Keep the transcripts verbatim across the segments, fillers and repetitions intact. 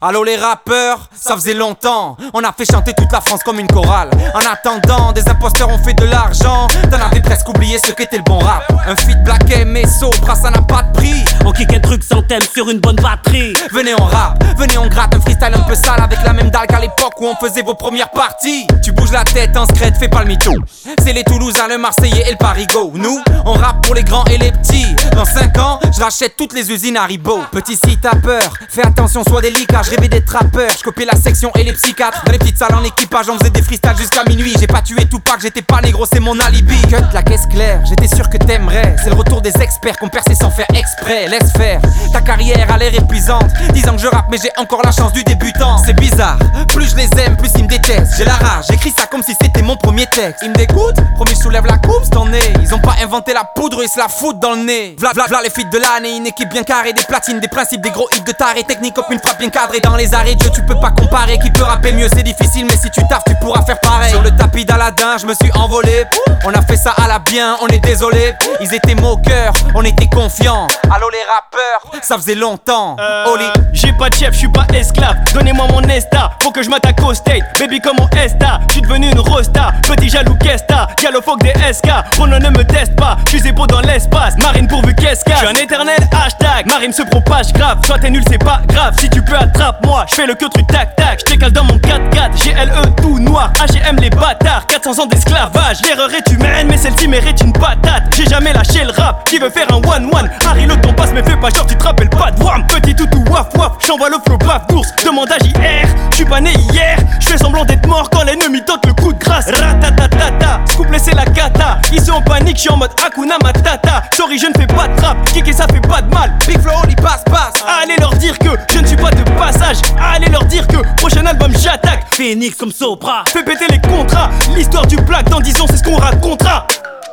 Allô les rappeurs, ça faisait longtemps. On a fait chanter toute la France comme une chorale. En attendant, des imposteurs ont fait de l'argent. T'en avais presque oublié ce qu'était le bon rap. Un feat Black M et Sopra, ça n'a pas de prix. On kick un truc sans thème sur une bonne batterie. Venez on rap, venez on gratte un freestyle un peu sale. Avec la même dalle qu'à l'époque où on faisait vos premières parties. Tu bouges la tête en scred, fais pas le mytho. C'est les Toulousains, le Marseillais et le Parigo. Nous, on rappe pour les grands et les petits. Dans cinq ans, je rachète toutes les usines Haribo. Petit si t'as peur, fais attention, sois délicat. Je rêvais d'être rappeur, je copiais la section et les psychiatres. Dans les petites salles en équipage, on faisait des freestyles jusqu'à minuit. J'ai pas tué Tupac, j'étais pas négro, c'est mon alibi. Cut la caisse claire, j'étais sûr que t'aimerais. C'est le retour des experts qu'on perçait sans faire exprès. Laisse faire, ta carrière a l'air épuisante. Dix ans que je rappe mais j'ai encore la chance du débutant. C'est bizarre, plus je les aime, plus ils me détestent. J'ai la rage, j'écris ça comme si c'était mon premier texte. Ils me dégoûtent, promis je soulève la coupe, c'est en est. Ils ont pas inventé la poudre, ils se la foutent dans le nez. V'là v'là v'là les feats de l'année, une équipe bien carrée, des platines, des principes, des gros hits de taré. Technique comme une frappe bien cadrée. Dans les arrêts Dieu tu peux pas comparer. Qui peut rapper mieux c'est difficile mais si tu taffes tu pourras faire pareil. Sur le tapis d'Aladin je me suis envolé. On a fait ça à la bien, on est désolé. Ils étaient moqueurs, on était confiants. Allô les rappeurs, ça faisait longtemps. euh, Oli, j'ai pas de chef, j'suis pas esclave. Donnez-moi mon esta, faut que je m'attaque au state. Baby comme mon esta, j'suis devenu une rosta. Petit jaloux qu'esta, galophoque des S K. Rono ne me teste pas, j'suis épaux dans l'espace. Marine pourvu qu'est-ce qu'à, j'suis un éternel hashtag. Marine se propage grave, soit t'es nul c'est pas grave. Si tu peux attrape-moi, j'fais le que truc tac tac. J't'écale dans mon quatre quatre, G L E tout noir. H et M les bâtards, quatre cents ans d'esclavage. L'erreur est humaine mais celle-ci mérite une patate. J'ai jamais lâché le rap, qui veut faire un one one. Harry le temps passe mais fais pas genre tu te rappelles pas de wham. Petit toutou waf waf, j'envoie le flow baf d'ours. Demande à J R, j'suis pas né hier. J'fais semblant d'être mort quand l'ennemi tente le coup de grâce. Ratatatata, scoop laissez la cata. Ils sont en panique, j'suis en mode Hakuna Matata. Sorry je ne fais pas de trap, kicker ça fait pas de mal. Big Flow, il passe, passe. Allez leur dire que je ne suis pas de passage. Allez leur dire que prochain album j'attaque. Phoenix comme Sopra. Fais péter les contrats. L'histoire du black dans dix ans c'est ce qu'on racontera.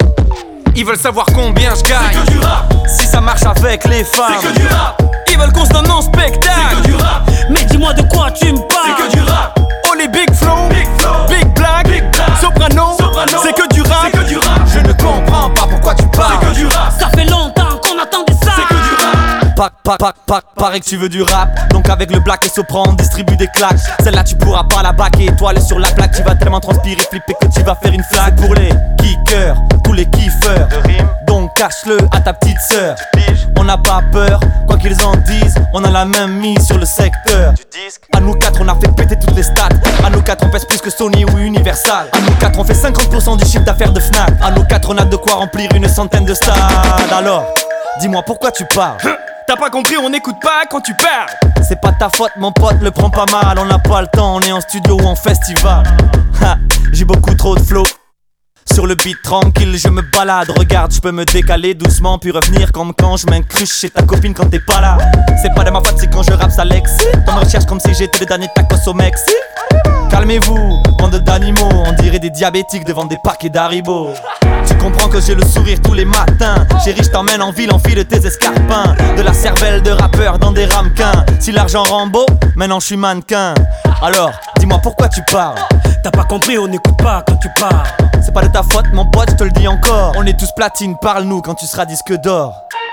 Ils veulent savoir combien je gagne. C'est que du rap. Si ça marche avec les femmes. C'est que du rap. Ils veulent qu'on se donne en spectacle. C'est que du rap. Mais dis-moi de quoi tu me parles. C'est que du rap. Oh les Big Flow, Big, flow. Big Black, Big Black. Soprano, Soprano. C'est que du rap. C'est que du rap. Je ne comprends pas pourquoi tu parles. C'est que du rap. Ça fait longtemps qu'on attendait ça. C'est que du rap. Pac, pac, pac, pac, paraît que tu veux du rap. Donc avec le Black et Sopra on distribue des claques. Celle-là tu pourras pas la baquer. Étoile sur la plaque, tu vas tellement transpirer, flipper que tu vas faire une flaque. Pour les kickers, tous les kiffeurs de rime. Donc cache-le à ta petite sœur. On n'a pas peur, quoi qu'ils en disent. On a la même mise sur le secteur du disque. À nous quatre on a fait péter toutes les stats. À nous quatre on pèse plus que Sony ou Universal. À nous quatre on fait cinquante pour cent du chiffre d'affaires de Fnac. À nous quatre on a de quoi remplir une centaine de stades. Alors, dis-moi pourquoi tu parles. T'as pas compris, on n'écoute pas quand tu parles. C'est pas ta faute mon pote, le prends pas mal. On n'a pas le temps, on est en studio ou en festival. Ha, j'ai beaucoup trop de flow. Sur le beat tranquille, je me balade. Regarde, je peux me décaler doucement puis revenir comme quand je m'incruste chez ta copine quand t'es pas là. C'est pas de ma faute, c'est quand je rappe ça l'excite. On me recherche comme si j'étais le dernier tacos au Mexique. Calmez-vous, bande d'animaux, on dirait des diabétiques devant des paquets d'Haribo. Tu comprends que j'ai le sourire tous les matins. Chérie, je t'emmène en ville, enfile tes escarpins. De la cervelle de rappeur dans des ramequins. Si l'argent rend beau, maintenant je suis mannequin. Alors, dis-moi pourquoi tu parles. T'as pas compris, on n'écoute pas quand tu parles. C'est pas de ta faute mon pote, je te le dis encore. On est tous platine, parle-nous quand tu seras disque d'or.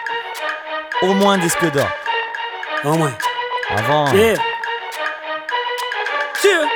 Au moins disque d'or. Au moins. Avant. Yeah. Yeah.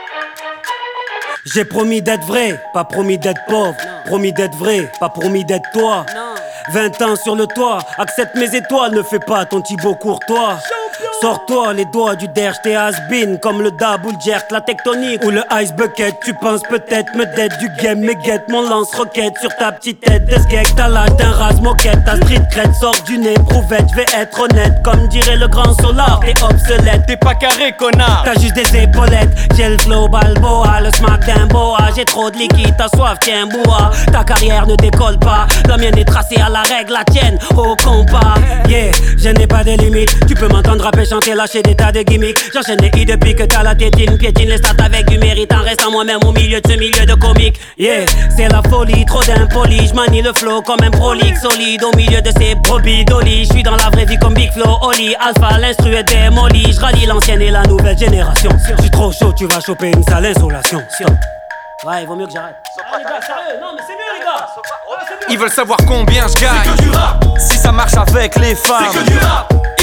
J'ai promis d'être vrai, pas promis d'être pauvre. Promis d'être vrai, pas promis d'être toi. Vingt ans sur le toit, accepte mes étoiles, ne fais pas ton Thibaut Courtois. Sors-toi les doigts du derge, t'es has-been comme le dab ou le jerk, la tectonique ou le ice bucket. Tu penses peut-être me dead du game, mais guette mon lance-roquette sur ta petite tête de skeg. T'as l'âge d'un rase-moquette, ta street crête sort du nez, prouvette. Je vais être honnête, comme dirait le grand Solar, t'es obsolète. T'es pas carré, connard. T'as juste des épaulettes, j'ai le flow Balboa, le smack d'un boa. J'ai trop de liquide, t'as soif, tiens bois. Ta carrière ne décolle pas, la mienne est tracée à la règle, la tienne au compas. Yeah, je n'ai pas de limites, tu peux m'entendre rapper, chanter, lâcher des tas de gimmicks. J'enchaîne les hits depuis que t'as la tétine. Piétine les stats avec du mérite en restant moi-même au milieu de ce milieu de comique. Yeah, c'est la folie, trop d'impoli. J'manie le flow comme un prolique solide au milieu de ces brebis d'Oli. J'suis dans la vraie vie comme Big Flow, Oli. Alpha, l'instru est démoli. J'rallie l'ancienne et la nouvelle génération. J'suis trop chaud, tu vas choper une sale insolation. Ouais, il vaut mieux que j'arrête. Ah les gars, sérieux, non mais c'est mieux les gars. Ils veulent savoir combien je gagne. C'est que du rap. Si ça marche avec les femmes. C'est que du rap.